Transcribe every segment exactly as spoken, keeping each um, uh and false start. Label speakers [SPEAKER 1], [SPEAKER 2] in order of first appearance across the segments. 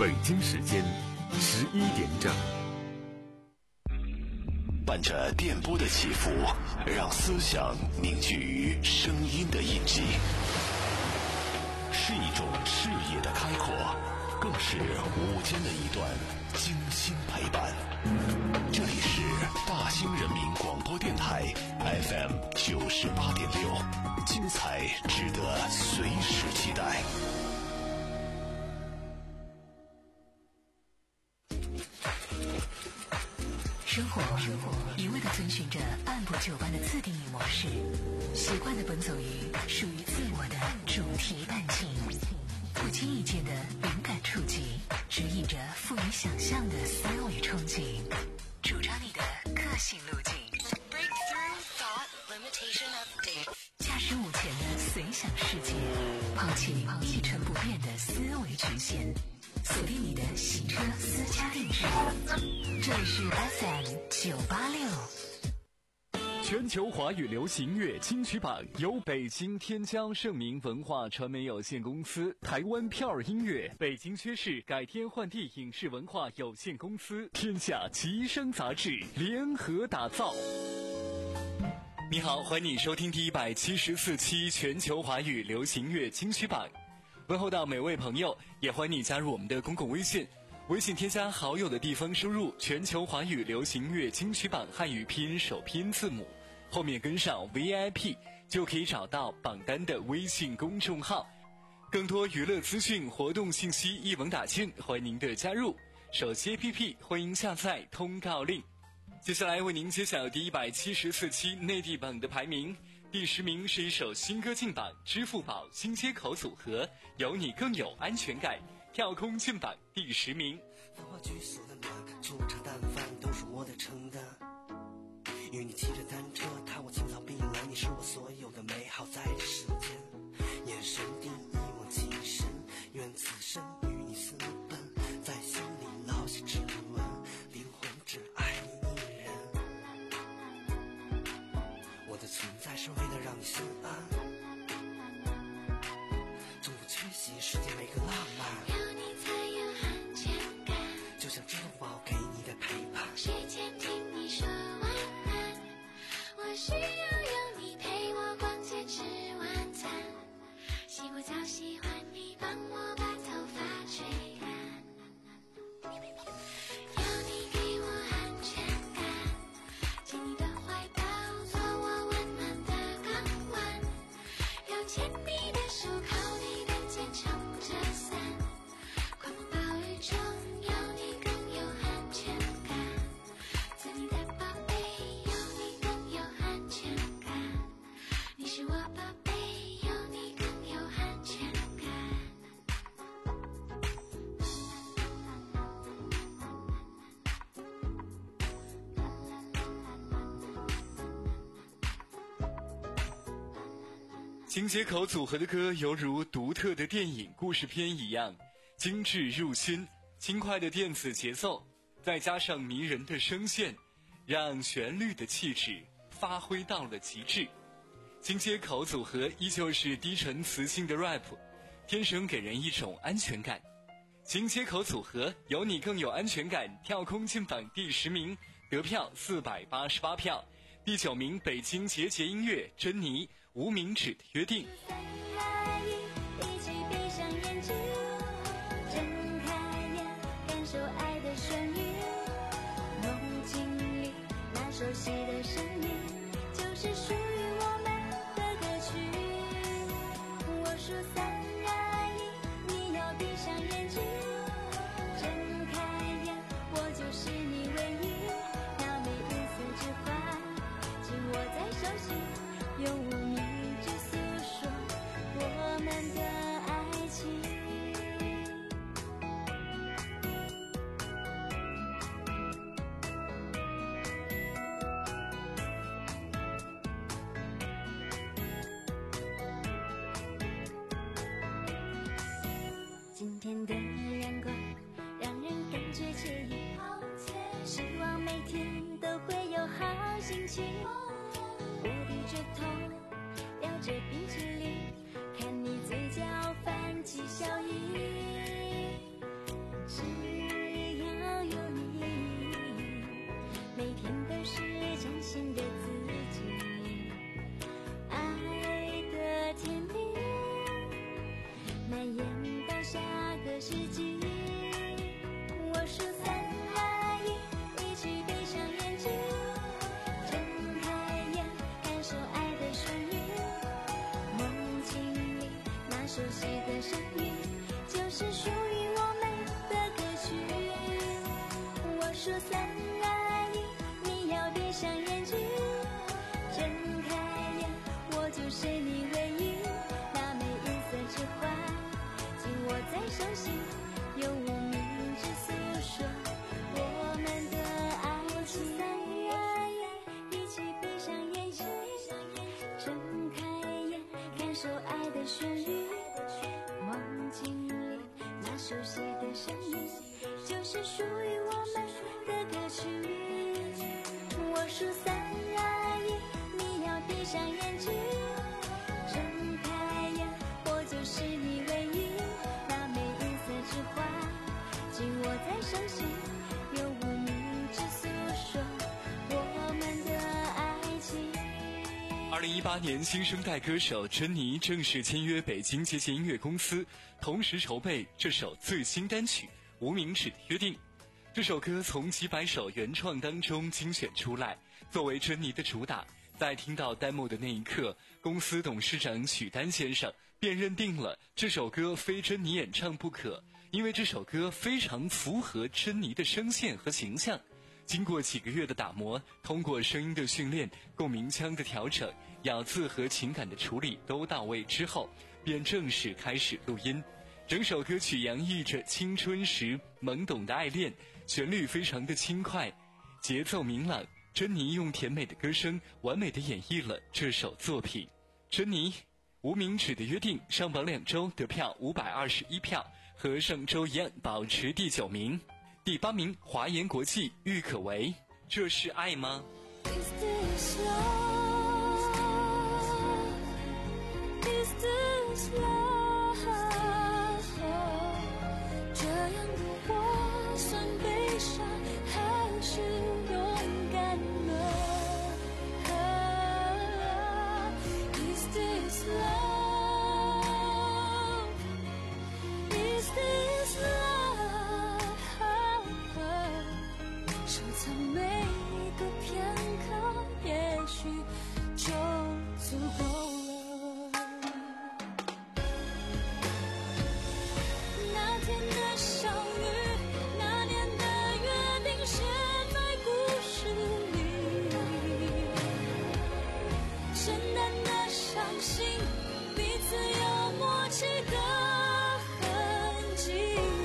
[SPEAKER 1] 北京时间十一点整。
[SPEAKER 2] 伴着电波的起伏，让思想凝聚于声音的印记，是一种视野的开阔，更是午间的一段精心陪伴。这里是大兴人民广播电台 F M 九十八点六，精彩值得随时期待。
[SPEAKER 3] 生活一味地遵循着按部就班的自定义模式，习惯地奔走于属于自我的主题弹性，不经意间的灵感触及，指引着富于想象的思维憧憬，主张你的个性路径。驾驶午前的随想世界，抛弃一成不变的思维局限，锁定你的洗车私家定制。这里是 F M 九八六。
[SPEAKER 4] 全球华语流行乐金曲榜由北京天江盛明文化传媒有限公司、台湾票儿音乐、北京薛氏改天换地影视文化有限公司、天下吉声杂志联合打造。你好，欢迎你收听第一百七十四期全球华语流行乐金曲榜。问候到每位朋友，也欢迎你加入我们的公共微信。微信添加好友的地方输入全球华语流行乐金曲榜汉语拼音首拼字母，后面跟上 V I P 就可以找到榜单的微信公众号。更多娱乐资讯、活动信息一网打尽，欢迎您的加入。手机 A P P 欢迎下载通告令。接下来为您揭晓第一百七十四期内地榜的排名。第十名是一首新歌进榜，支付宝新街口组合有你更有安全感，跳空进榜第十名。
[SPEAKER 5] 繁华居所的暖，出茶淡饭都是我的承担。与你骑着单车，踏过青草碧蓝，你是我所有的美好，在这世间。眼神定一往情深，愿此生与你私奔，在心里烙下指纹，灵魂只爱你一人。我的存在是为了让你心安，从不缺席世界每个浪漫，
[SPEAKER 6] 有你才有安全感，
[SPEAKER 5] 就像支付宝给你的陪伴。
[SPEAKER 6] 睡前听你说晚安，我需要有你陪我逛街吃晚餐，洗过澡喜欢你帮我把头发吹干，有你给我安全感，紧你的怀抱做我温暖的港湾，有牵你的手靠你的肩撑着伞，狂风暴雨中有你更有安全感，做你的宝贝有你更有安全感，你是我宝贝有你更有安全感。
[SPEAKER 4] 新街口组合的歌犹如独特的电影故事片一样，精致入心，轻快的电子节奏，再加上迷人的声线，让旋律的气质发挥到了极致。新街口组合依旧是低沉磁性的 rap， 天生给人一种安全感。新街口组合有你更有安全感，跳空进榜第十名，得票四百八十八票。第九名，北京节节音乐珍妮无名指的约定。
[SPEAKER 6] 一起闭上眼睛，睁开眼，感受爱的旋律，梦境里那熟悉的声音，就是属于我们的歌曲。我说三二一，你要闭上眼睛，睁开眼，我就是你唯一，那每一丝之欢，紧握在手心，用无名指诉说我们的爱情。今天的阳光让人感觉惬意，希望每天都会有好心情。我低着头叼着冰淇淋，看你嘴角泛起笑意，是熟悉的声音，就是属于我们的歌曲。我数三二一，你要闭上眼睛，睁开眼，我就是你唯一。那枚银色之花紧握在手心，用无名指诉说我们的爱情。三二一，一起闭上眼睛，睁开眼，感受爱的旋律。梦境里那熟悉的声音，就是属于我们的歌曲。我数三二一，你要闭上眼睛，睁开眼，我就是你唯一。那枚银色之花紧握在手心，用无名指诉说我们的爱情。
[SPEAKER 4] 二零一八年，新生代歌手珍妮正式签约北京节节音乐公司，同时筹备这首最新单曲《无名指的约定》。这首歌从几百首原创当中精选出来，作为珍妮的主打。在听到弹幕的那一刻，公司董事长许丹先生便认定了这首歌非珍妮演唱不可，因为这首歌非常符合珍妮的声线和形象。经过几个月的打磨，通过声音的训练、共鸣腔的调整、咬字和情感的处理都到位之后，便正式开始录音。整首歌曲洋溢着青春时懵懂的爱恋，旋律非常的轻快，节奏明朗。珍妮用甜美的歌声完美地演绎了这首作品。珍妮《无名指的约定》上榜两周得票五百二十一票，和上周一样保持第九名。第八名，华研国际郁可唯，这是爱吗？
[SPEAKER 6] Is this love? Is this love? 这样的我算悲伤还是勇敢呢？ Is this love? Is this love? 收藏每一个片刻，也许就足够了。那天的相遇，那年的约定，写在故事里。简单的相信，彼此有默契的痕迹。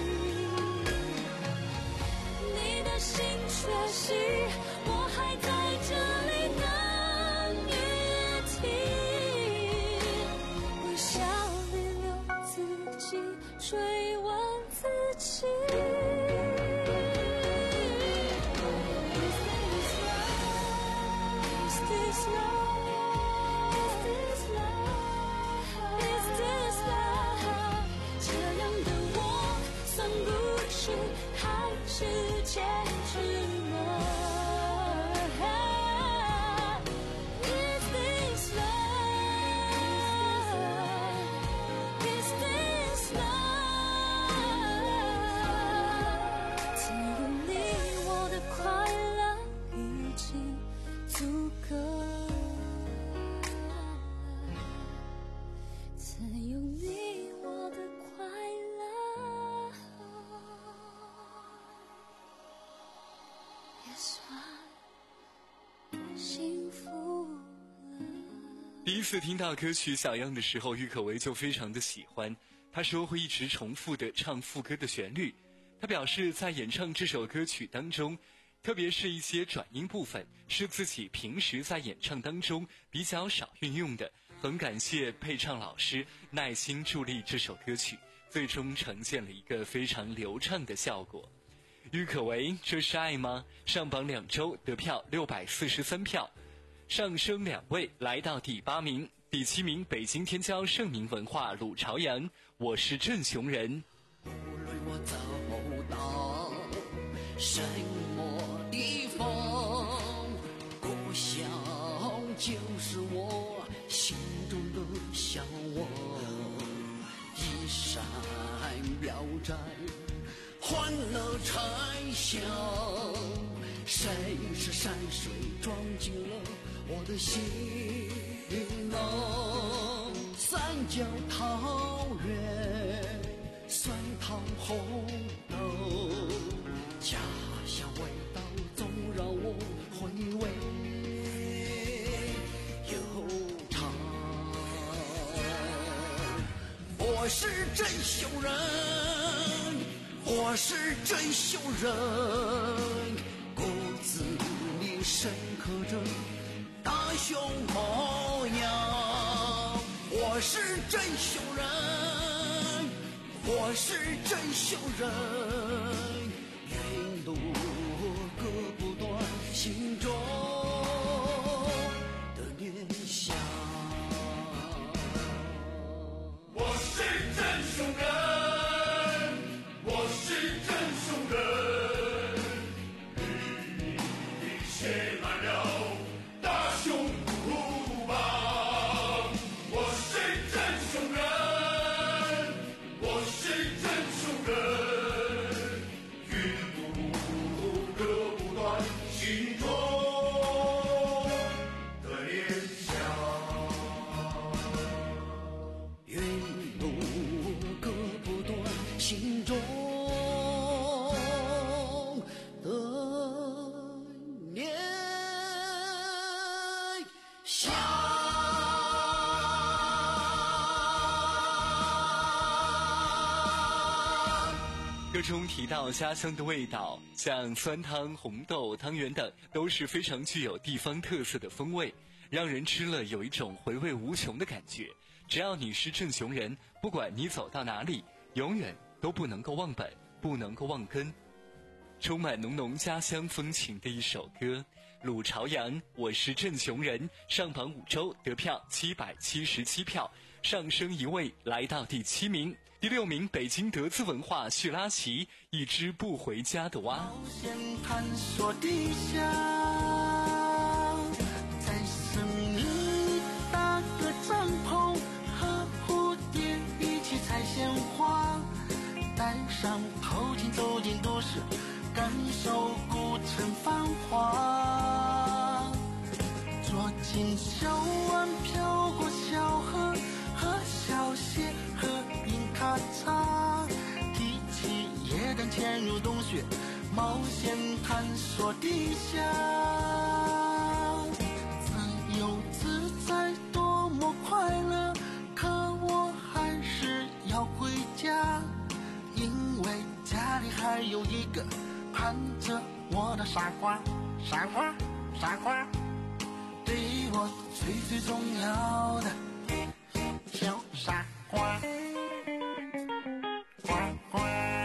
[SPEAKER 6] 你的心缺席，我还在这里等雨停。微笑里留自己，追问自己。Is this love? Is this love? Is this love? 这样的我算故事还是结局呢？ Is this love? Is this love? 只有你我的快乐已经足够，只有你我的快乐也算幸福了。
[SPEAKER 4] 第一次听到歌曲小样的时候，郁可唯就非常的喜欢。他说会一直重复的唱副歌的旋律。他表示在演唱这首歌曲当中，特别是一些转音部分是自己平时在演唱当中比较少运用的，很感谢配唱老师耐心助力这首歌曲，最终呈现了一个非常流畅的效果。郁可唯这是爱吗？上榜两周得票六百四十三票，上升两位来到第八名。第七名，北京天骄盛名文化鲁朝阳，我是镇雄人。
[SPEAKER 5] 无论我走到什么地方，故乡就是我心中的向往。一闪妙斋，欢乐拆响，谁是山水装进了我的心囊？ 三角桃源，酸汤红豆，家乡味道总让我回味悠长。我是真熊人，我是真熊人，骨子里深刻着大熊模样。我是真熊人，我是真熊人，云路割不断心中的念想。
[SPEAKER 7] 我是真熊人，我是真熊人，雨里写满了大熊鼓棒。我是真熊人，我是真熊人，云路割不断心中的念想。
[SPEAKER 5] 云路割不断心中的念想。
[SPEAKER 4] 歌中提到家乡的味道，像酸汤、红豆、汤圆等，都是非常具有地方特色的风味，让人吃了有一种回味无穷的感觉。只要你是正雄人，不管你走到哪里，永远都不能够忘本，不能够忘根。充满浓浓家乡风情的一首歌，鲁朝阳我是正雄人上榜五周，得票七百七十七票，上升一位来到第七名。第六名北京德资文化叙拉奇一只不回家的蛙。
[SPEAKER 5] 冒险探索地下，在森林里搭个帐篷，和蝴蝶一起采鲜花，戴上头巾走进都市，感受古城繁华。坐进小湾飘过小河，和小蟹喝饮咖茶，提起夜灯潜入洞穴，冒险探索地下。自由自在多么快乐，可我还是要回家，因为家里还有一个盼着我的傻瓜，傻瓜，傻瓜，对我最最重要的小傻瓜，呱呱。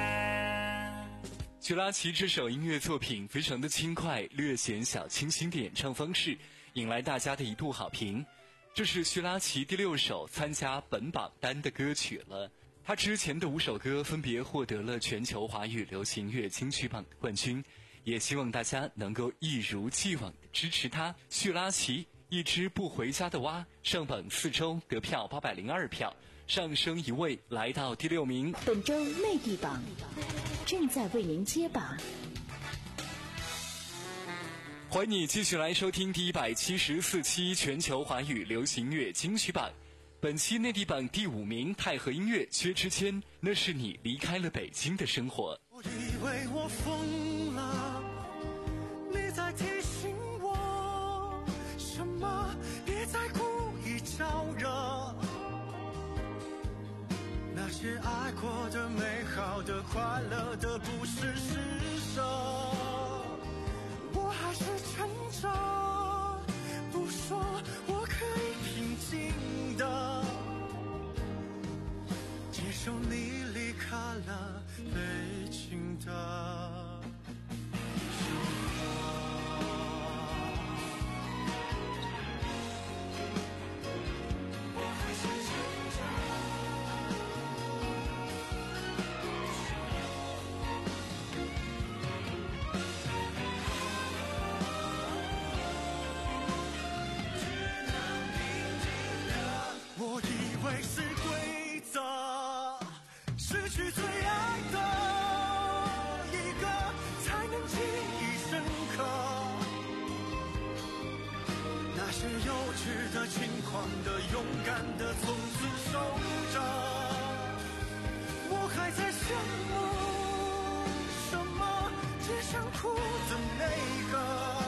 [SPEAKER 4] 叙拉奇这首音乐作品非常的轻快，略显小清新的演唱方式，引来大家的一度好评。这是叙拉奇第六首参加本榜单的歌曲了。他之前的五首歌分别获得了全球华语流行乐金曲榜的冠军，也希望大家能够一如既往的支持他。叙拉奇一只不回家的蛙上榜四周，得票八百零二票，上升一位来到第六名。
[SPEAKER 8] 本周内地榜正在为您揭榜。
[SPEAKER 4] 欢迎你继续来收听第一百七十四期全球华语流行乐金曲榜。本期内地榜第五名，太和音乐薛之谦，那是你离开了北京的生活。
[SPEAKER 5] 我以为我疯了，你在提醒我什么，别再故意招惹，那些爱过的美好的快乐的不是施舍，我还是撑着不说，我可以平静的接受你离开了北京的我以为是规则，失去最爱的一个才能记忆深刻，那些幼稚的、轻狂的、勇敢的，从此着，我还在想梦什么，街上哭的那个，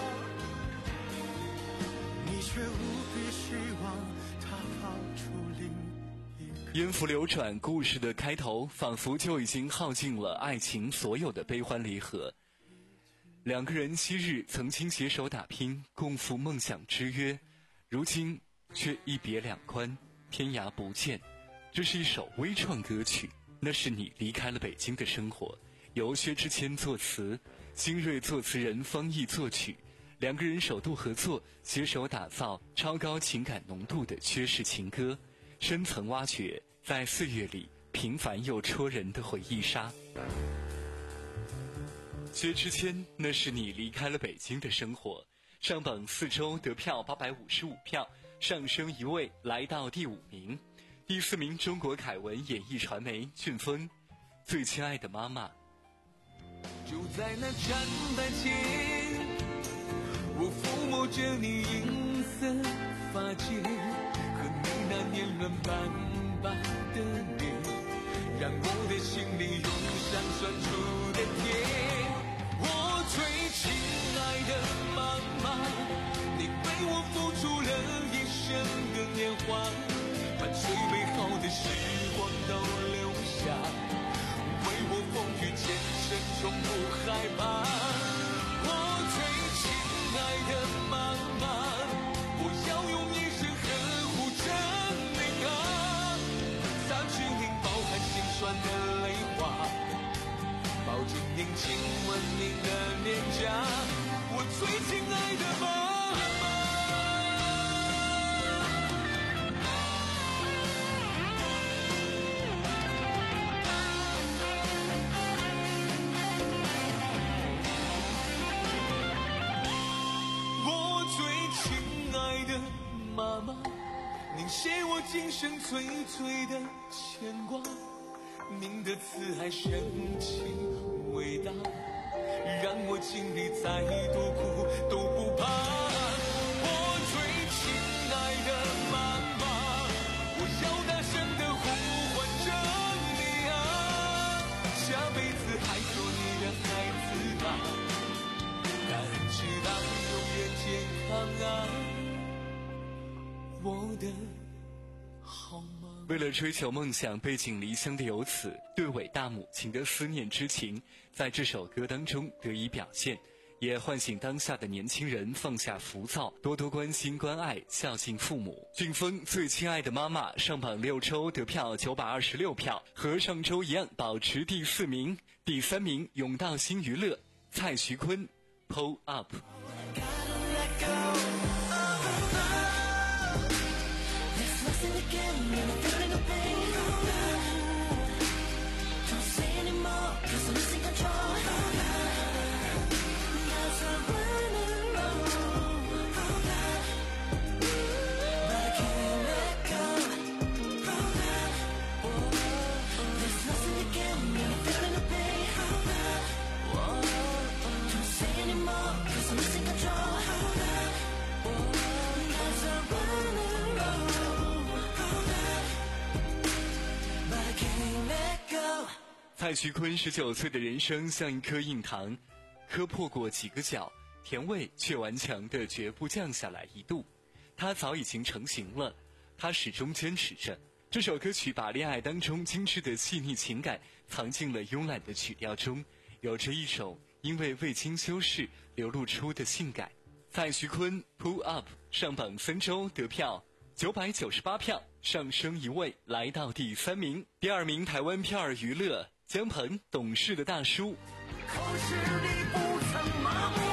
[SPEAKER 5] 你却无比希望他跑出另一个。
[SPEAKER 4] 音符流转，故事的开头仿佛就已经耗尽了爱情所有的悲欢离合。两个人昔日曾经携手打拼，共赴梦想之约，如今却一别两宽，天涯不见。这是一首微创歌曲，那是你离开了北京的生活，由薛之谦作词，新锐作词人方毅作曲，两个人首度合作，携手打造超高情感浓度的薛氏情歌，深层挖掘在岁月里平凡又戳人的回忆杀。薛之谦，那是你离开了北京的生活，上榜四周得票八百五十五票，上升一位来到第五名。第四名中国凯文演艺传媒俊峰，最亲爱的妈妈。
[SPEAKER 9] 就在那站台前，我抚摸着你银色发间和你那年轮斑斑的脸，让我的心里涌上酸楚的甜。我最亲爱的妈妈，你为我付出了一生的年华，伴随美好的时光都留下，为我风雨兼程从不害怕。我最亲爱的妈妈，我要用一生呵护着您啊，擦去您饱含心酸的泪花，抱紧您亲吻您的脸颊，我最亲爱的妈妈。妈妈，您是我今生最最的牵挂，您的慈爱深情伟大，让我经历再多苦都不怕。我最亲爱的妈妈，我要大声地呼唤着你啊，下辈子还做你的孩子吧，感知到永远健康啊，我的好妈妈。
[SPEAKER 4] 为了追求梦想，背井离乡的游子对伟大母亲的思念之情，在这首歌当中得以表现，也唤醒当下的年轻人放下浮躁，多多关心关爱，孝敬父母。俊峰最亲爱的妈妈上榜六周得票九百二十六票，和上周一样保持第四名。第三名永道新娱乐蔡徐坤 Pull Up。蔡徐坤十九岁的人生像一颗硬糖，磕破过几个角，甜味却顽强的绝不降下来一度。他早已经成型了，他始终坚持着。这首歌曲把恋爱当中精致的细腻情感藏进了慵懒的曲调中，有着一种因为未经修饰流露出的性感。蔡徐坤 Pull Up 上榜三周得票九百九十八票，上升一位来到第三名。第二名台湾片儿娱乐姜鹏懂事的大叔。
[SPEAKER 5] 可是你不曾麻木，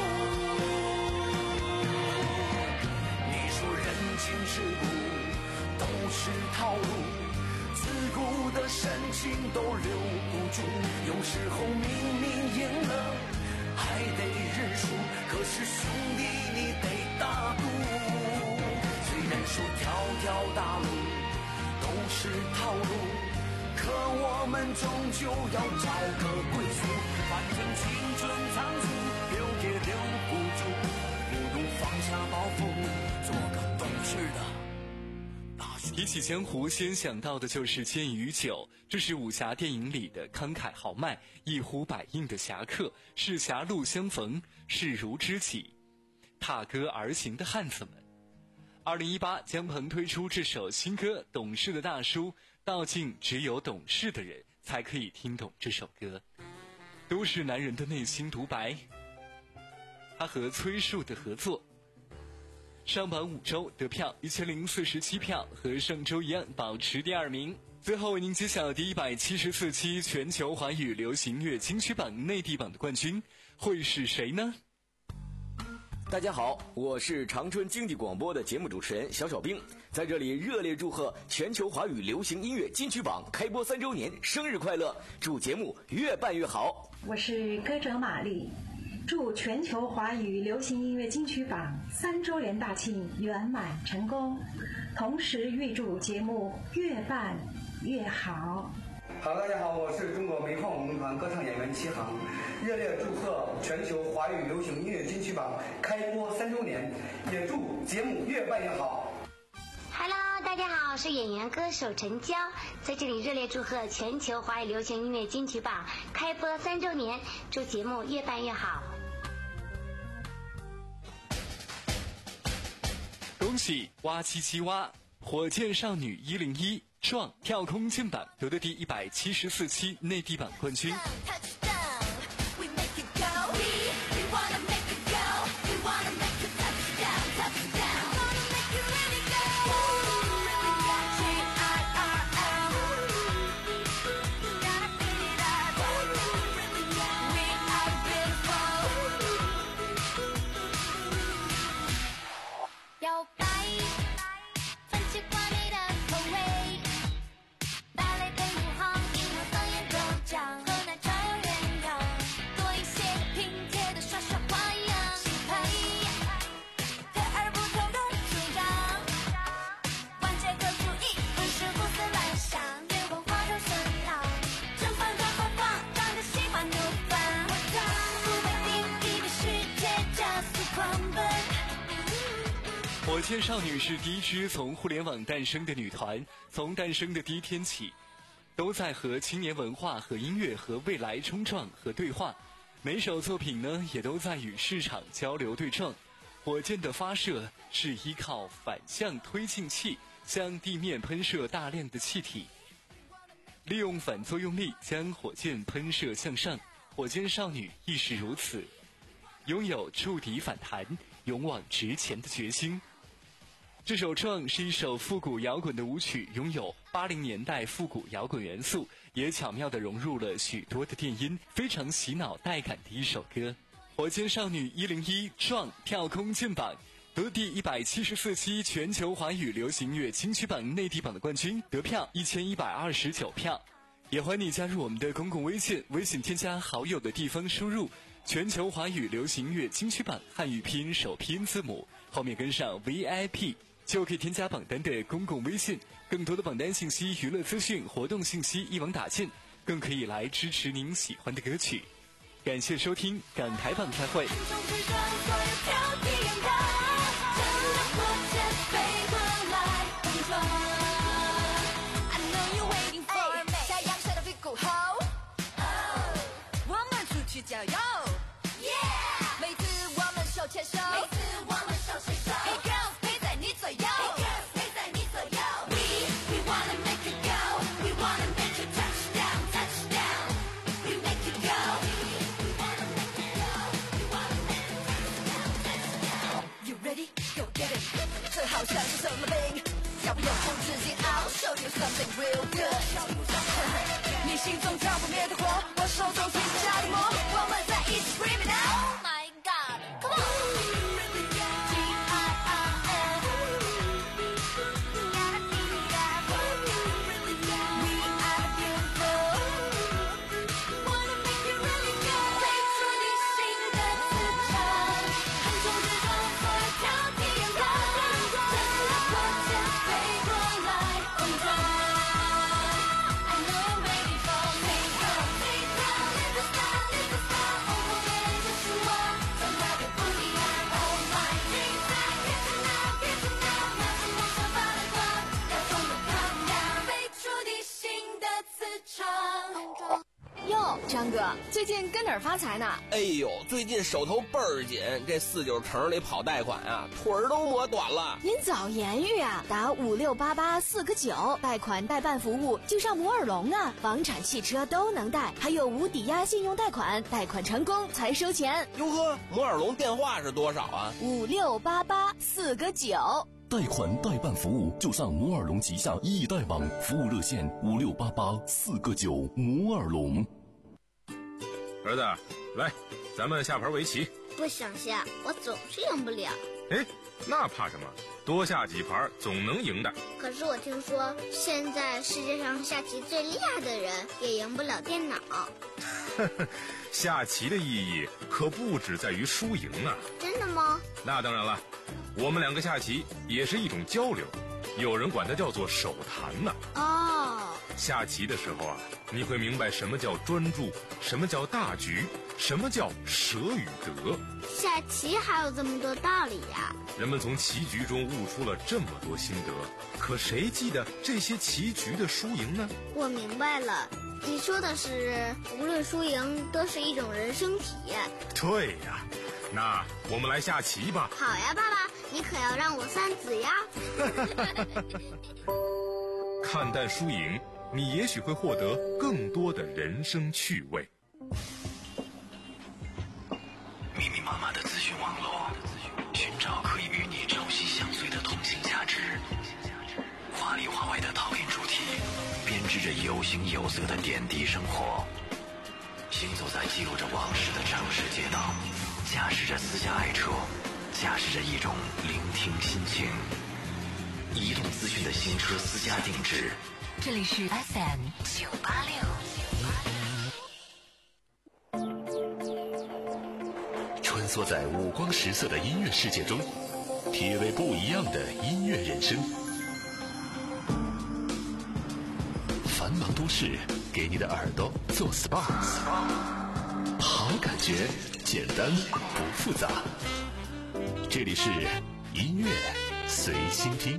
[SPEAKER 5] 你说人情世故都是套路，自古的深情都留不住，有时候明明赢了还得认输，可是兄弟你得大度，虽然说条条大路都是套路，可我们终究要找个归宿，反正青春仓促，留也留不住，不如放下包袱，做个懂事的大叔。
[SPEAKER 4] 提起江湖，先想到的就是剑与酒，这是武侠电影里的慷慨豪迈、一呼百应的侠客，是狭路相逢势如知己、踏歌而行的汉子们。二零一八，姜鹏推出这首新歌《懂事的大叔》，道尽只有懂事的人才可以听懂这首歌，都是男人的内心独白。他和崔恕的合作，上榜五周得票一千零四十七票，和上周一样保持第二名。最后为您揭晓第一百七十四期全球华语流行乐金曲榜内地榜的冠军会是谁呢？
[SPEAKER 10] 大家好，我是长春经济广播的节目主持人小小兵，在这里热烈祝贺全球华语流行音乐金曲榜开播三周年，生日快乐！祝节目越办越好。
[SPEAKER 11] 我是歌者玛丽，祝全球华语流行音乐金曲榜三周年大庆圆满成功，同时预祝节目越办越好。
[SPEAKER 12] 好，大家好，我是中国煤矿文工团歌唱演员齐航，热烈祝贺全球华语流行音乐金曲榜开播三周年，也祝节目越办越好。
[SPEAKER 13] Hello， 大家好，我是演员歌手陈娇，在这里热烈祝贺全球华语流行音乐金曲榜开播三周年，祝节目越办越好。
[SPEAKER 4] 恭喜哇七七哇，火箭少女一零一壮跳空进榜夺得第一百七十四期内地榜冠军。
[SPEAKER 6] 摇摆，泛起华丽的口味，芭蕾配舞行，银河放眼都讲，和那超人一样，多一些拼贴的耍耍花样，适配，特而不同的主张，关键和注意，不是胡思乱想，月光花头顺浪，绽放着花放，让人喜欢怒放，不被定义的世界加速狂奔。
[SPEAKER 4] 火箭少女是第一支从互联网诞生的女团，从诞生的第一天起，都在和青年文化和音乐和未来冲撞和对话。每首作品呢，也都在与市场交流对撞。火箭的发射是依靠反向推进器向地面喷射大量的气体，利用反作用力将火箭喷射向上。火箭少女亦是如此，拥有触底反弹、勇往直前的决心。这首《壮》是一首复古摇滚的舞曲，拥有八零年代复古摇滚元素，也巧妙地融入了许多的电音，非常洗脑带感的一首歌。火箭少女一零一《壮》跳空进榜，得第一百七十四期全球华语流行乐金曲榜内地榜的冠军，得票一千一百二十九票。也欢迎你加入我们的公共微信，微信添加好友的地方输入全球华语流行乐金曲榜汉语拼音首拼音字母，后面跟上 V I P， 就可以添加榜单的公共微信。更多的榜单信息、娱乐资讯、活动信息一网打尽，更可以来支持您喜欢的歌曲。感谢收听港台榜开会。
[SPEAKER 6] 去郊游 ，Yeah！ 每次我们手牵手，每次我们手牵手 ，Hey girls 陪在你左右 ，Hey girls 陪在你左右 ，We we wanna make it go， we wanna make it touch down touch down，we make it go， we wanna make it go， we wanna make it touch down touch down。You ready? Go get it！ 这好像是什么病？要不要从自己熬 ？Show you something real good。你心中着不灭的火，我手中铁甲的魔，我们在一起 scream it out。Oh my God, come on！ T I I N We are beautiful Wanna make it really good 飞出你心的磁场，横冲直撞和挑剔阳光，趁着火箭飞过来碰撞。I know I'm ready for take off, take off, let the
[SPEAKER 14] 哥，最近跟哪儿发财呢？
[SPEAKER 15] 哎呦，最近手头倍儿紧，这四九城里跑贷款啊，腿儿都磨短了。
[SPEAKER 14] 您早言语啊，打五六八八四个九，贷款代办服务就上摩尔龙啊，房产、汽车都能贷，还有无抵押信用贷款，贷款成功才收钱。
[SPEAKER 15] 哟呵，摩尔龙电话是多少啊？
[SPEAKER 14] 五六八八四个九。
[SPEAKER 2] 贷款代办服务就上摩尔龙旗下易贷网，服务热线五六八八四个九。摩尔龙。
[SPEAKER 16] 儿子，来，咱们下盘围棋。
[SPEAKER 17] 不想下，我总是赢不了。
[SPEAKER 16] 哎，那怕什么？多下几盘总能赢的。
[SPEAKER 17] 可是我听说，现在世界上下棋最厉害的人也赢不了电脑。
[SPEAKER 16] 下棋的意义可不只在于输赢啊！
[SPEAKER 17] 真的吗？
[SPEAKER 16] 那当然了，我们两个下棋也是一种交流，有人管它叫做手谈呢。
[SPEAKER 17] 哦，
[SPEAKER 16] 下棋的时候啊，你会明白什么叫专注，什么叫大局，什么叫舍与得。
[SPEAKER 17] 下棋还有这么多道理呀！
[SPEAKER 16] 人们从棋局中悟出了这么多心得，可谁记得这些棋局的输赢呢？
[SPEAKER 17] 我明白了，你说的是无论输赢都是一种人生体验。
[SPEAKER 16] 对呀，那我们来下棋吧。
[SPEAKER 17] 好呀，爸爸，你可要让我三子呀。
[SPEAKER 16] 看淡输赢，你也许会获得更多的人生趣味。
[SPEAKER 2] 密密麻麻的资讯网络，寻找可以与你朝夕相随的通信价值。华里华外的陶冶主题，编织着有形有色的点滴生活。行走在记录着往事的城市街道，驾驶着私家爱车，驾驶着一种聆听心情。移动资讯的新车私家定制。
[SPEAKER 3] 这里是 F M 九八六。
[SPEAKER 2] 穿梭在五光十色的音乐世界中，体味不一样的音乐人生。繁忙都市给你的耳朵做 S P A， 好感觉简单不复杂。这里是音乐随心听。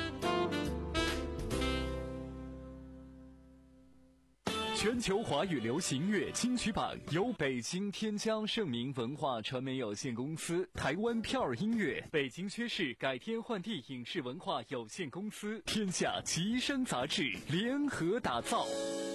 [SPEAKER 4] 全球华语流行乐金曲榜由北京天江盛明文化传媒有限公司、台湾票儿音乐、北京薛氏改天换地影视文化有限公司、天下吉声杂志联合打造。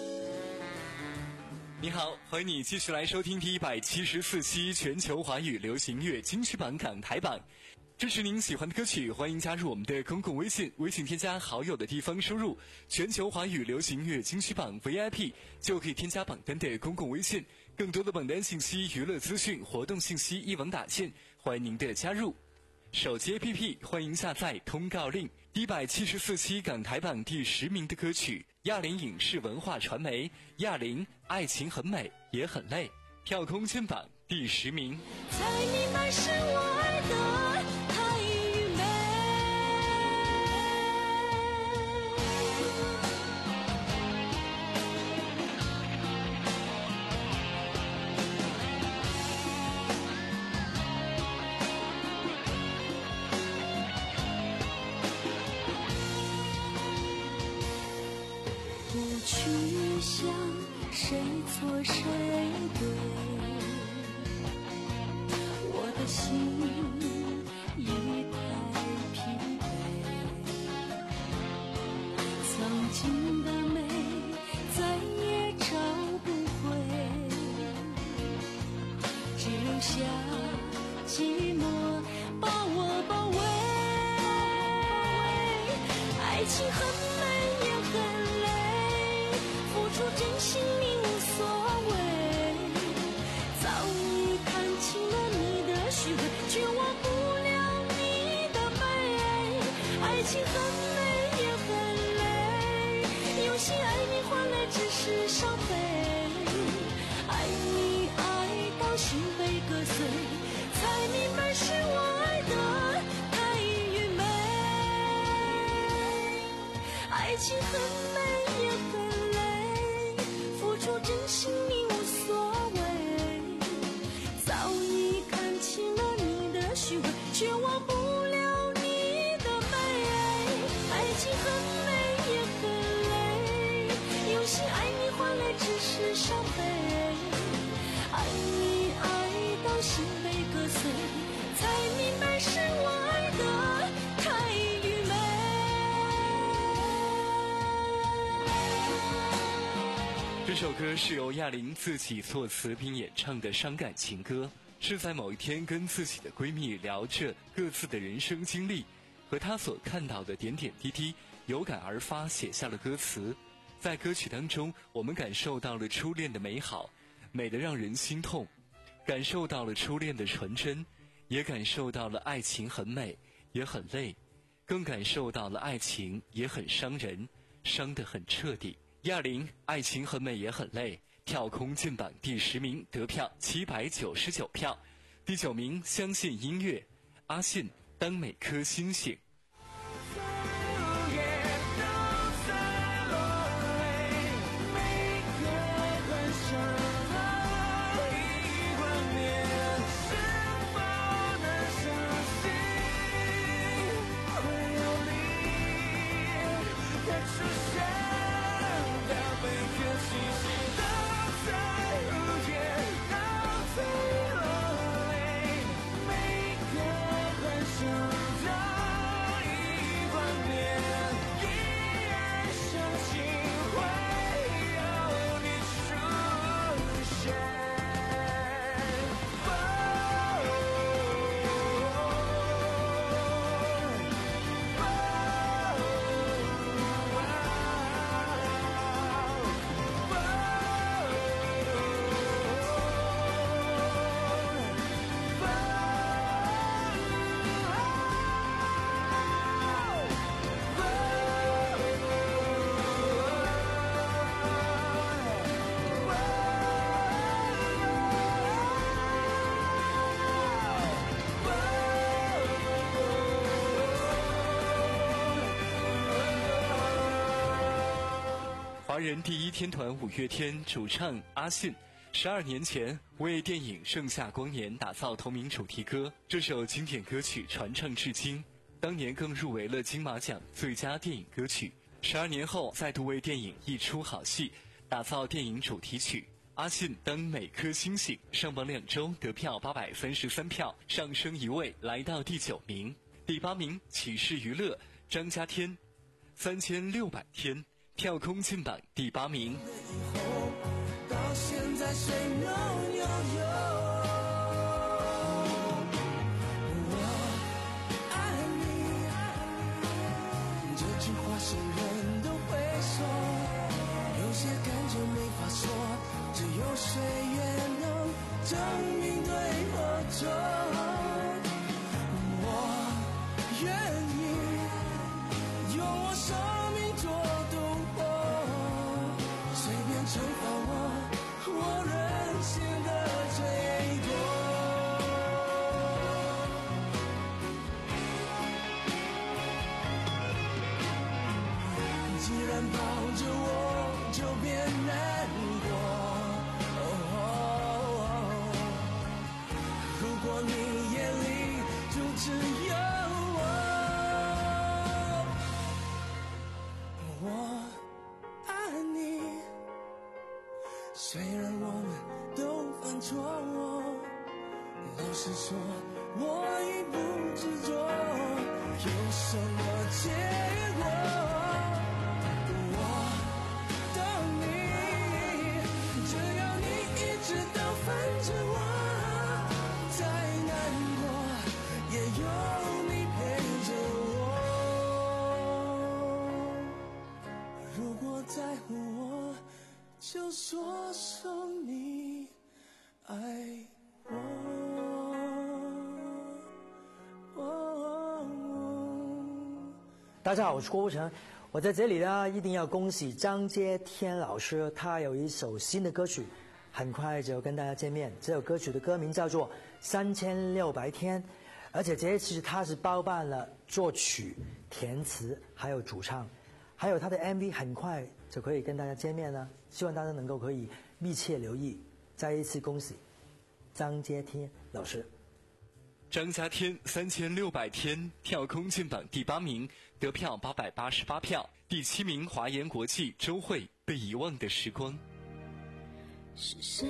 [SPEAKER 4] 你好，欢迎你继续来收听第一百七十四期全球华语流行乐金曲榜港台榜。支持您喜欢的歌曲，欢迎加入我们的公共微信，微信添加好友的地方输入全球华语流行乐金曲榜 V I P 就可以添加榜单的公共微信。更多的榜单信息、娱乐资讯、活动信息一网打尽，欢迎您的加入。手机 A P P 欢迎下载通告令。一百七十四期港台榜第十名的歌曲，亚林影视文化传媒，亚林爱情很美也很累，跳空间榜第十名。
[SPEAKER 6] 才明白是我爱的
[SPEAKER 18] 去想谁错谁对，我的心已太疲惫，曾经的美再也找不回，只留下寂寞把我包围。爱情很美也很真心你无所谓，早已看清了你的虚伪，却忘不了你的美。爱情很美也很累，用心爱你换来只是伤悲，爱你爱到心被割碎，才明白是我爱的太愚昧。爱情很美也很真心你无所谓，早已看清了你的虚伪，却忘不了你的美。爱情很美也很累，用心爱你换来只是伤悲，
[SPEAKER 4] 首歌是由亚玲自己作词并演唱的伤感情歌，是在某一天跟自己的闺蜜聊着各自的人生经历和她所看到的点点滴滴，有感而发写下了歌词。在歌曲当中，我们感受到了初恋的美好，美得让人心痛，感受到了初恋的纯真，也感受到了爱情很美也很累，更感受到了爱情也很伤人，伤得很彻底。亚玲爱情很美也很累，跳空进榜第十名，得票七百九十九票。第九名相信音乐，阿信当每颗星星。华人第一天团五月天主唱阿信，十二年前为电影《盛夏光年》打造同名主题歌，这首经典歌曲传唱至今，当年更入围了金马奖最佳电影歌曲。十二年后再度为电影一出好戏打造电影主题曲，阿信当每颗星星上榜两周，得票八百三十三票，上升一位来到第九名。第八名启示娱乐张家天三千六百天跳空进榜第八名。
[SPEAKER 9] 到现在谁能拥有我爱你，这句话是人都会说，有些感觉没法说，只有岁月能证明对或错。我愿意用我生命做赌博，随便惩罚我，我任性的罪过。既然抱着我，就别难过。如果你眼里就只有我，我爱你。虽然我们都犯错，老实说，我已不执着，有什么结果？我等你，只要你一直都烦着我，再难过也有你陪着我。如果在乎我，就说声你爱我。
[SPEAKER 19] 大家好，我是郭富城。我在这里呢，一定要恭喜张接天老师，他有一首新的歌曲，很快就跟大家见面。这首歌曲的歌名叫做《三千六百天》，而且这一次他是包办了作曲、填词，还有主唱，还有他的 M V， 很快就可以跟大家见面了。希望大家能够可以密切留意。再一次恭喜张接天老师。
[SPEAKER 4] 张家天三千六百天跳空进榜第八名，得票八百八十八票。第七名华研国际周蕙被遗忘的时光。
[SPEAKER 18] 是谁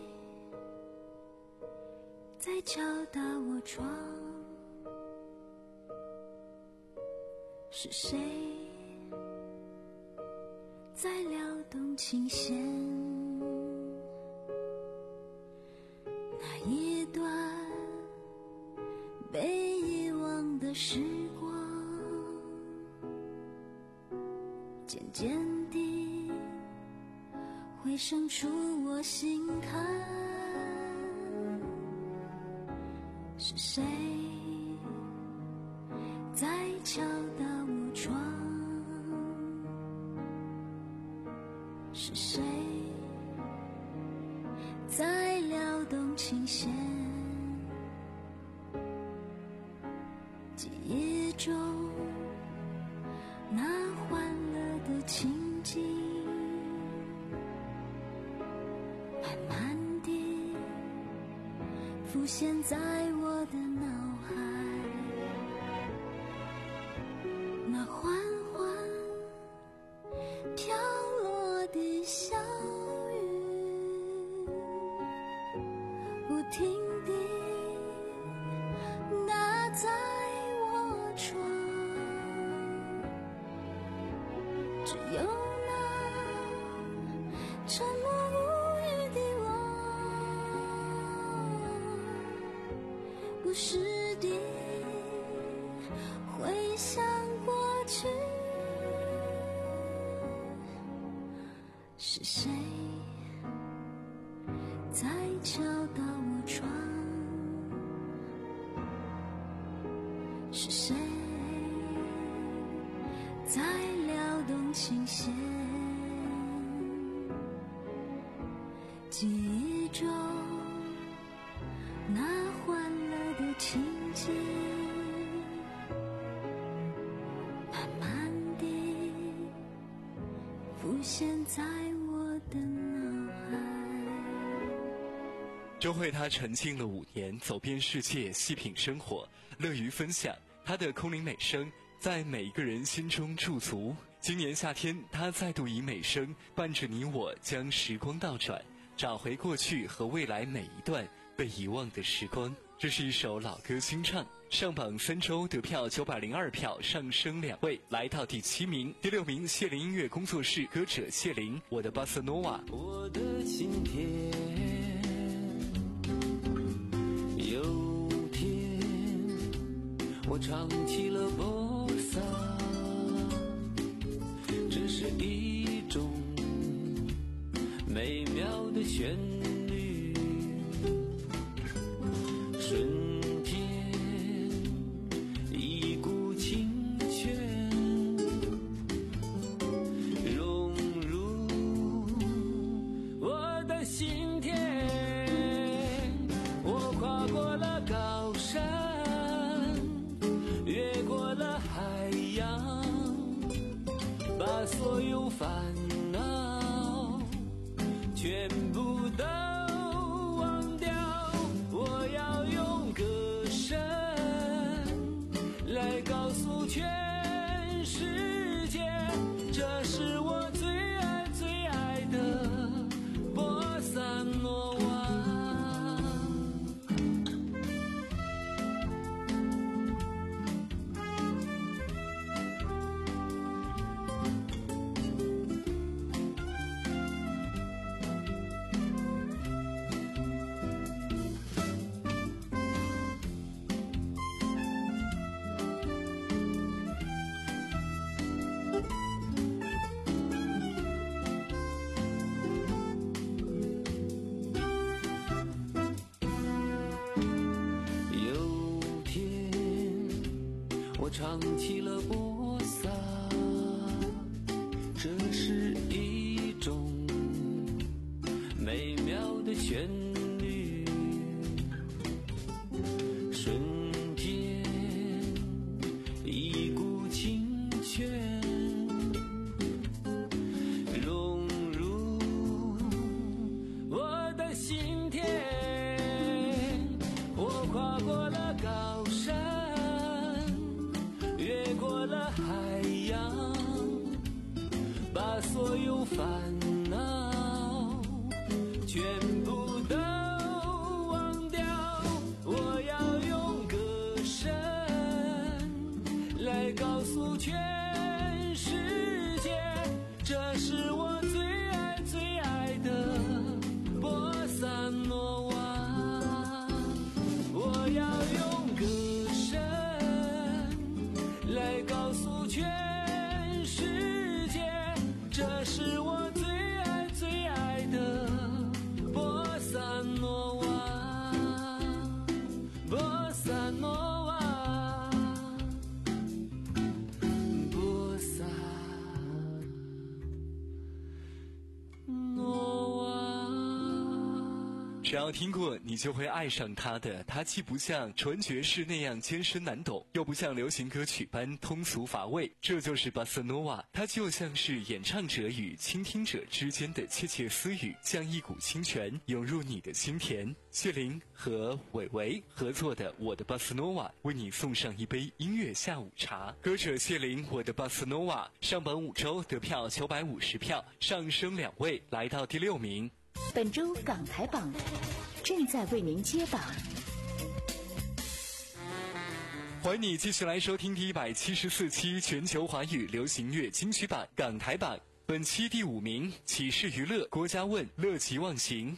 [SPEAKER 18] 在敲打我窗？是谁在撩动琴弦？ 段被遗忘的时光，渐渐地回生出我心坎。是谁在敲打我窗？是谁在撩动琴弦？记忆中那欢乐的情景，慢慢地浮现在我的脑海。那缓缓飘落的小雨，不停地打在我窗，只有那沉默无语的我，不时地回想过去。是谁在敲打我窗？是谁在撩动琴弦？记忆中那欢乐的情景，慢慢地浮现在我的脑海。
[SPEAKER 4] 周慧她沉浸了五年，走遍世界，细品生活，乐于分享。她的空灵美声在每一个人心中驻足。今年夏天，她再度以美声伴着你我，将时光倒转，找回过去和未来每一段被遗忘的时光。这是一首老歌新唱，上榜三周得票九百零二票，上升两位，来到第七名。第六名，谢林音乐工作室歌者谢林，我的巴塞诺瓦。
[SPEAKER 9] 我的今天，有天我唱起了波萨，这是一种美妙的旋律，春天一股清泉融入我的心田，我跨过了高山，越过了海洋，把所有烦恼全部都忘掉，我要用歌声来告诉全世界，这是我最爱最爱的波萨诺瓦。唱起了波萨，这是一种美妙的旋律，春天一股清泉融入我的心田，我跨过了高山，越过了海洋，把所有烦恼全部都忘掉，我要用歌声来告诉全世界，这是我最爱最爱的波萨诺瓦。
[SPEAKER 4] 只要听过，你就会爱上它的。它既不像纯爵士那样艰深难懂，又不像流行歌曲般通俗乏味，这就是巴塞诺瓦。它就像是演唱者与倾听者之间的窃窃私语，像一股清泉涌入你的心田。谢琳和韦唯合作的《我的巴塞诺瓦》，为你送上一杯音乐下午茶。歌者谢琳《我的巴塞诺瓦》上榜五周，得票九百五十票，上升两位，来到第六名。
[SPEAKER 8] 本周港台榜正在为您揭榜。
[SPEAKER 4] 欢迎你继续来收听第一百七十四期全球华语流行乐金曲榜港台榜。本期第五名，启示娱乐郭嘉问《乐极忘形》。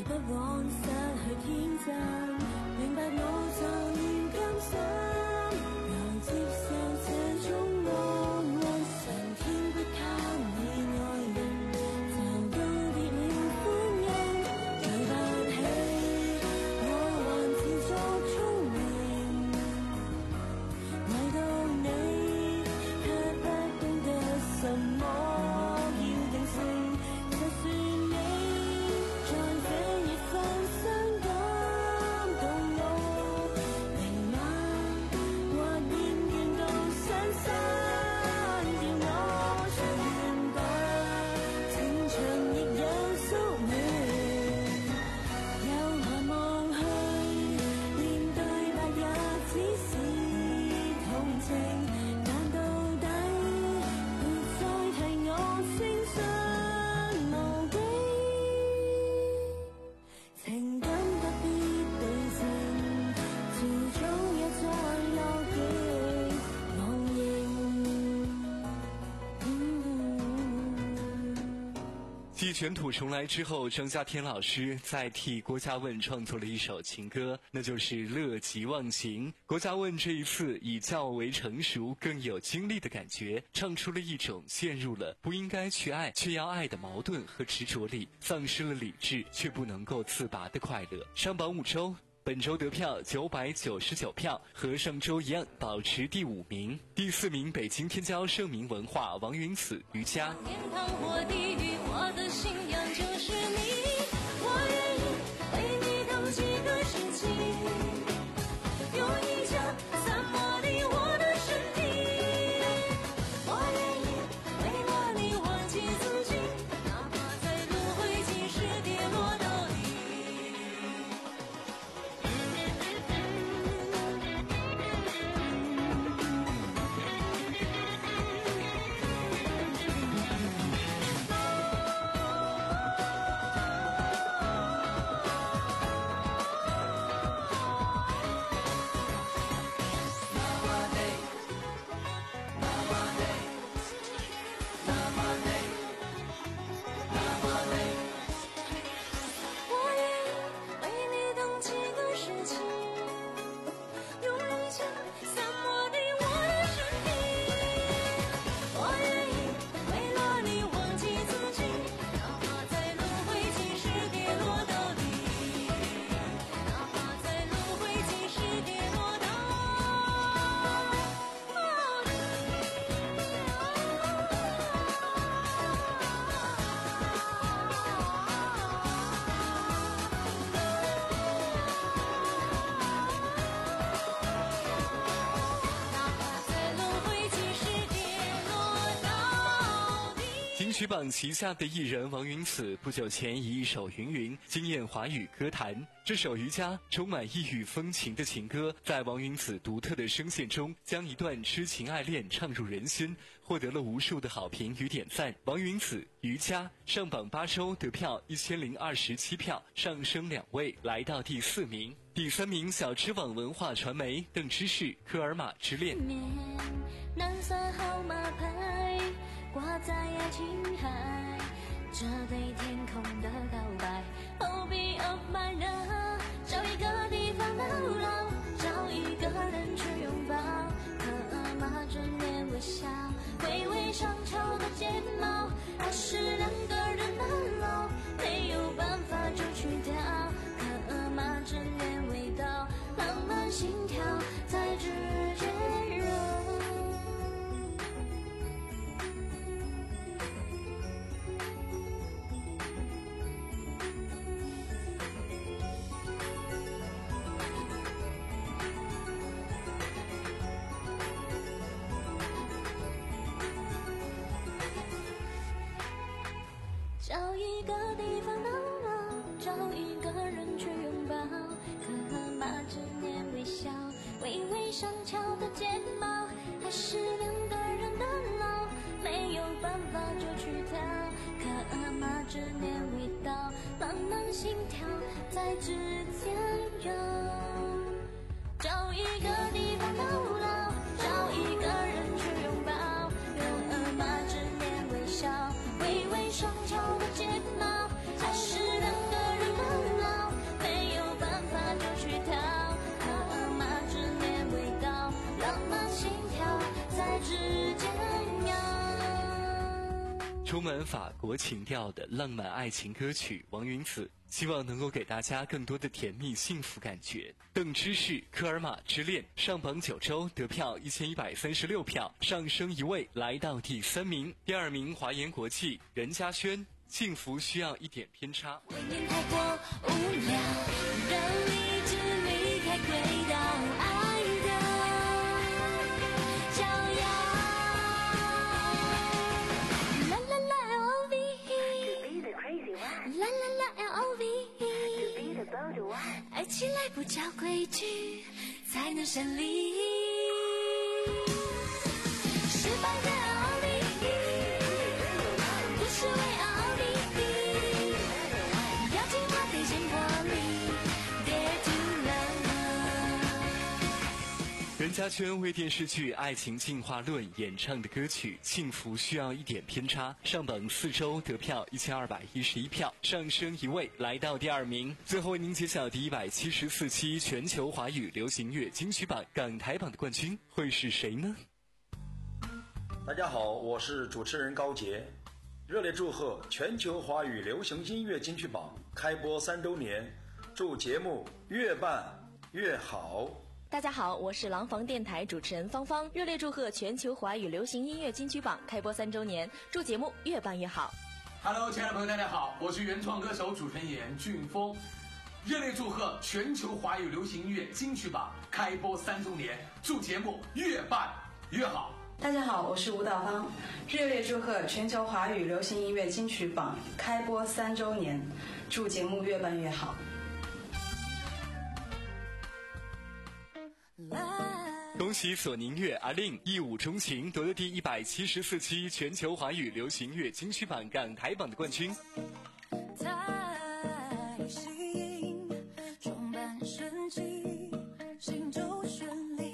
[SPEAKER 4] 继卷土重来之后，张家天老师再替郭嘉问创作了一首情歌，那就是《乐极忘形》。郭嘉问这一次以较为成熟、更有经历的感觉，唱出了一种陷入了不应该去爱却要爱的矛盾和执着里，丧失了理智却不能够自拔的快乐。上榜五周，本周得票九百九十九票，和上周一样保持第五名。第四名，北京天骄盛名文化王云子瑜伽。
[SPEAKER 18] 天堂或地狱，我的信仰就是你，我愿意为你懂几个世纪，用一枪散磨你我的身体，我愿意为了你忘记自己，哪怕在轮回几时跌落到底。
[SPEAKER 4] 金曲榜旗下的艺人王云子不久前以一首《云云》惊艳华语歌坛。这首瑜伽充满异域风情的情歌，在王云子独特的声线中，将一段痴情爱恋唱入人心，获得了无数的好评与点赞。王云子瑜伽上榜八周，得票一千零二十七票，上升两位，来到第四名。第三名，小知网文化传媒邓芝士《科尔玛之恋》。
[SPEAKER 6] 蓝色号码牌挂在爱琴海，这对天空的告白 Hobby of my love， 找一个地方流浪，找一个人去拥抱，科尔玛之恋微笑，微微上翘的睫毛，爱是两个人的牢，没有办法就去掉，科尔玛之恋味道，浪漫心跳在指尖揉。 心跳在指尖游。找一个地方逗留，找一个人去拥抱，用耳马之间微笑，微微双脚的煎熬，还是两个人更老，没有办法就去逃，用耳马之间味道，让那心跳在指尖游。
[SPEAKER 4] 充满法国情调的浪漫爱情歌曲，王云子希望能够给大家更多的甜蜜幸福感觉。邓芝士《科尔玛之恋》上榜九周，得票一千一百三十六票，上升一位来到第三名。第二名华研国际任嘉轩《幸福需要一点偏差》。
[SPEAKER 6] 未免太过无聊，让理智离开轨道，爱的逍遥。啦啦啦 L O V E， 啦啦啦 L O V E， 爱起来不讲规矩，才能胜利。失败的 L O V E， 不是为 L O V E， 要进化得先破例 Dare to love。
[SPEAKER 4] 任嘉轩为电视剧《爱情进化论》演唱的歌曲《幸福需要一点偏差》上榜四周，得票一千二百一十一票，上升一位来到第二名。最后为您揭晓第一百七十四期全球华语流行乐金曲榜港台榜的冠军会是谁呢？
[SPEAKER 20] 大家好，我是主持人高杰，热烈祝贺全球华语流行音乐金曲榜开播三周年，祝节目越办越好。
[SPEAKER 21] 大家好，我是廊坊电台主持人芳芳，热烈祝贺全球华语流行音乐金曲榜开播三周年，祝节目越办越好。
[SPEAKER 22] Hello， 亲爱的朋友，大家好，我是原创歌手、主持人演员俊峰，热烈祝贺全球华语流行音乐金曲榜开播三周年，祝节目越办越好。
[SPEAKER 23] 大家好，我是吴道芳，热烈祝贺全球华语流行音乐金曲榜开播三周年，祝节目越办越好。
[SPEAKER 4] 恭喜索尼乐阿令一舞钟情夺得第一百七十四期全球华语流行乐金曲榜港台榜的冠军。
[SPEAKER 6] 太新，装扮神奇，心就绚丽。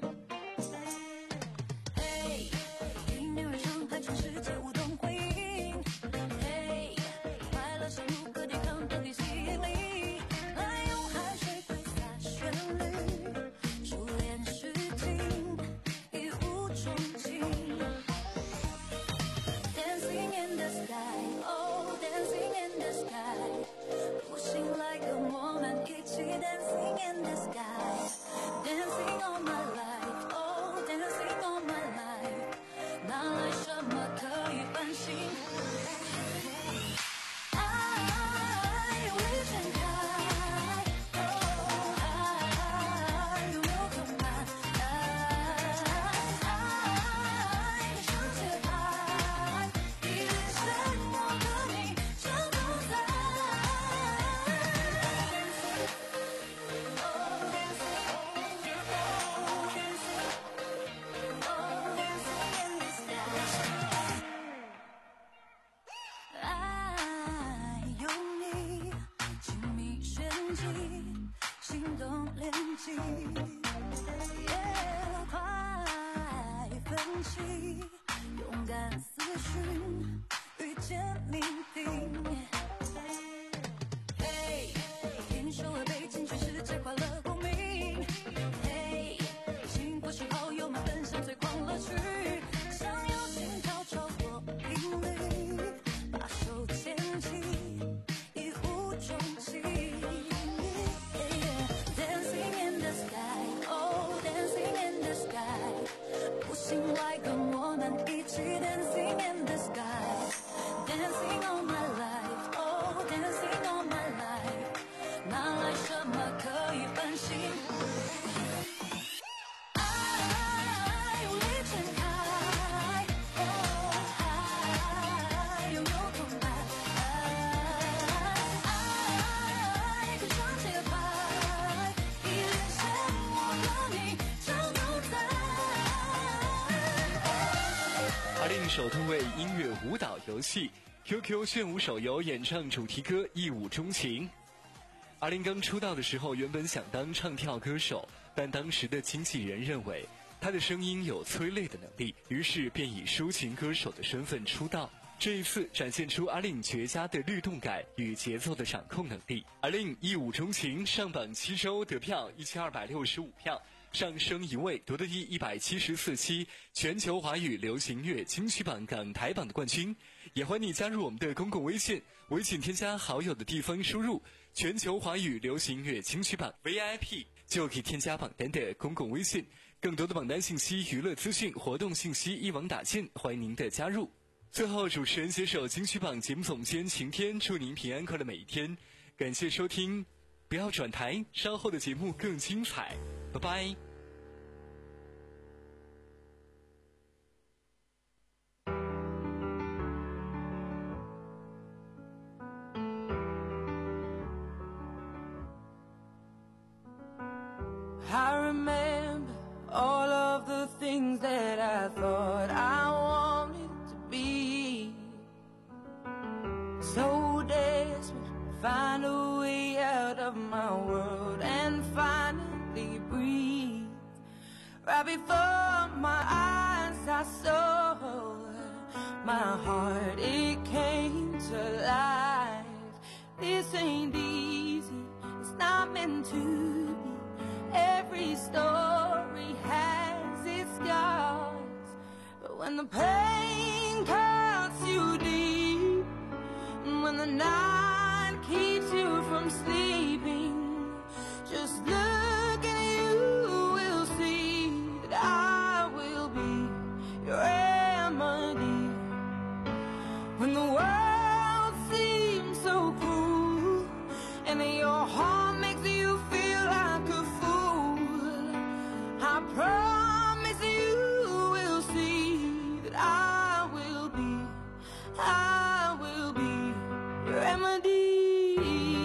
[SPEAKER 6] 嘿，音乐上海全世界舞动回应。嘿，快乐相入各地抗本地吸引力，来用海水挥洒旋律，初恋时情，一舞钟情。Dancing in the sky, oh, dancing in the sky, pushing like a woman, 一起 dancing in the sky, dancing all my life, oh, dancing all my life, 哪来什么可以反省？爱未全开，哦，爱有没有空白？爱像节拍，一连线我和你就都在。爱有你，亲密旋即，心动连击，yeah, 快奋起，勇敢思寻，遇见命定。嘿，天生而被进去世界快乐共鸣。嘿，幸福信号有满分享最狂乐趣，想要心跳超过频率，把手牵起，一舞钟情。Dancing in the sky, oh, dancing in the sky, pushing like a woman, 一起 dancing in the sky, dancing all my life, oh, dancing all my life, 哪来什么可以反省？爱未全开，哦，爱有没有空白？爱跟上节拍，一连线我和你就都在。
[SPEAKER 4] 阿令首度为音乐舞蹈游戏 Q Q 炫舞手游演唱主题歌《一舞钟情》， 阿令刚出道的时候，原本想当唱跳歌手，但当时的经纪人认为他的声音有催泪的能力，于是便以抒情歌手的身份出道。这一次展现出阿令绝佳的律动感与节奏的掌控能力。阿令一舞钟情上榜七周，得票一千二百六十五票，上升一位，夺得第一百七十四期全球华语流行乐金曲榜港台榜的冠军。也欢迎你加入我们的公共微信，微信添加好友的地方输入全球华语流行乐金曲榜 V I P， 就可以添加榜单的公共微信。更多的榜单信息、娱乐资讯、活动信息一网打尽，欢迎您的加入。最后，主持人携手金曲榜节目总监晴天，祝您平安快乐每一天。感谢收听，不要转台，稍后的节目更精彩，拜拜。
[SPEAKER 1] I remember all of the things that I thought I wanted to be. So desperate, find a way out of my world and finally breathe. Right before my eyes I saw my heart, it came to life. This ain't easy, it's not meant to be. Every story has its scars, but when the pain cuts you deep, and when the night keeps you from sleeping, just look and you will see that I will be your remedy. When the world seems so cruel and your heart makes you feel like a I promise you will see that I will be, I will be your remedy.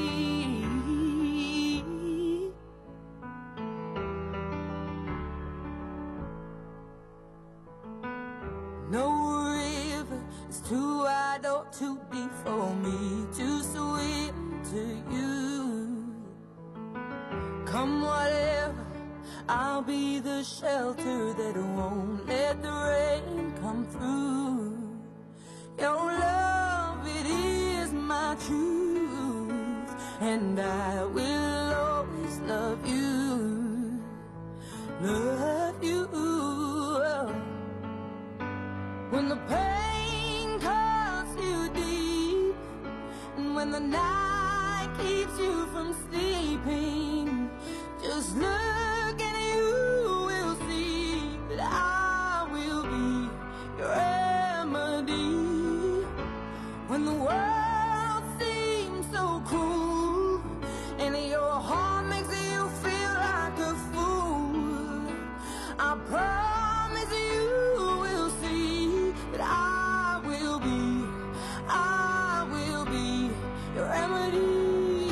[SPEAKER 1] No river is too wide or too deep for me to swim to you. Come whatever, I'll be the shelter that won't let the rain come through. Your love, it is my truth, and I will always love you, love you. When the pain cuts you deep, and when the night keeps you from sleeping, just look and you will see that I will be your remedy. When the world seems so cruel and your heart makes you feel like a fool, I promise you will see that I will be, I will be your remedy.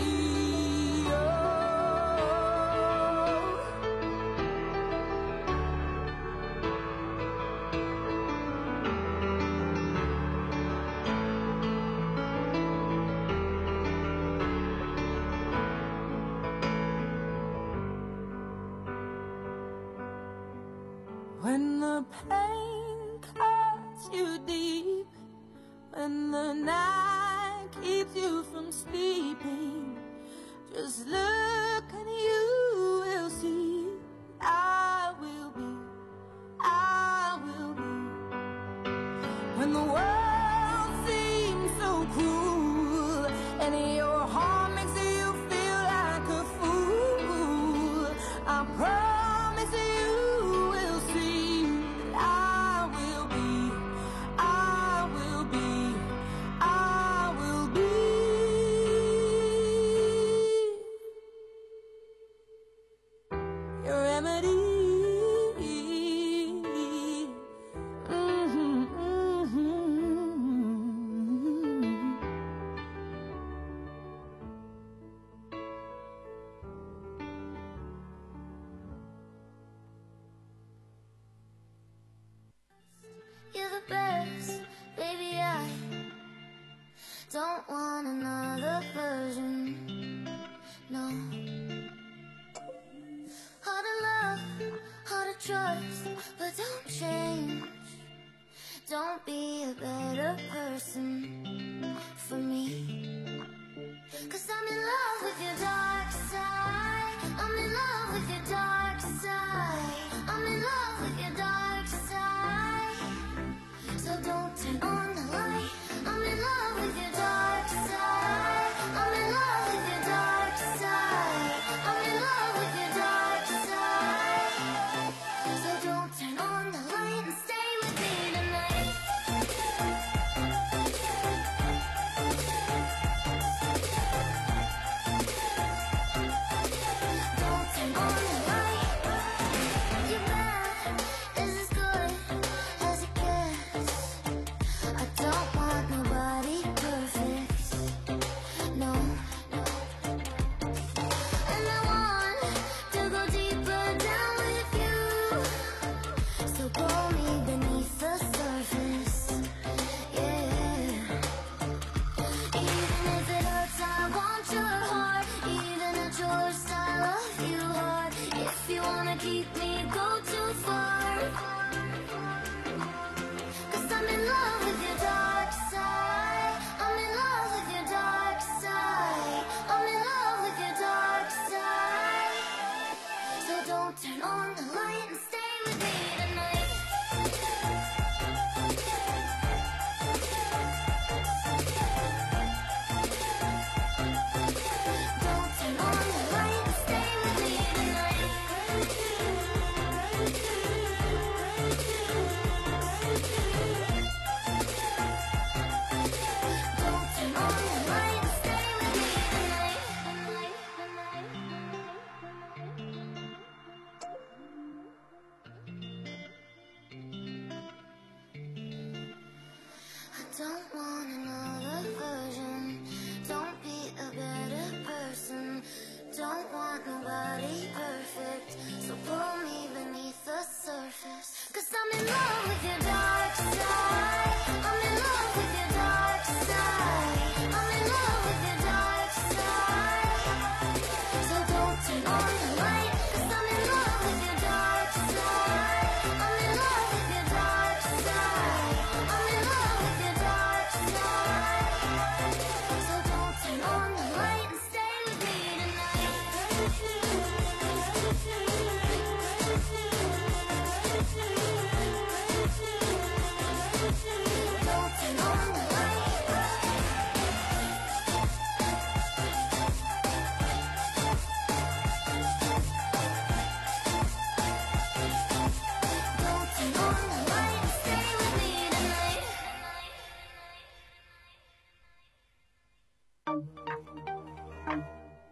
[SPEAKER 1] When the pain cuts you deep, when the night keeps you from sleeping, just look and you will see I will be, I will be. When the world seems so cruel and your heart makes you feel like a fool, I promise you
[SPEAKER 6] you're the best, baby, I don't want another version, no. change. Don't be a better person for me. Cause I'm in love with your dark side. I'm in love with your dark side. I'm in love with your dark side. So don't turn on the light. I'm in love with your dark side. I'm in love with your dark side. I'm in love with your dark side. So don't turn on the light and stay with me tonight. Don't turn on the light. You're bad, is as good as it gets. I don't want nobody perfect, no. And I want to go deeper down with you. So pull me beneath the surface, yeah. Even if it hurts, I want your heart. Even at your worst, I love you hard. If you wanna keep me, go too far. Cause I'm in love with your dark side. I'm in love with your dark side. I'm in love with your dark side. So don't turn on the light and stay with me tonight. Don't turn on the light and stay with me tonight. Don't turn on the light and stay with me tonight. I don't want another version. Don't be a better person. Don't want nobody perfect. So pull me beneath the surface. Cause I'm in love with your dark side. I'm in love with your dark side. I'm in love with your dark side. So don't turn on the light. Cause I'm in love with your dark side. I'm in love with your dark side. I'm in love with your dark side. So don't turn on the light and stay with me tonight. Don't turn on the light. Don't turn on the light and stay with me tonight.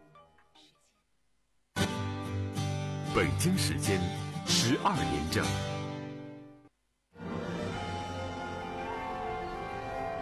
[SPEAKER 2] 北京时间十二点整。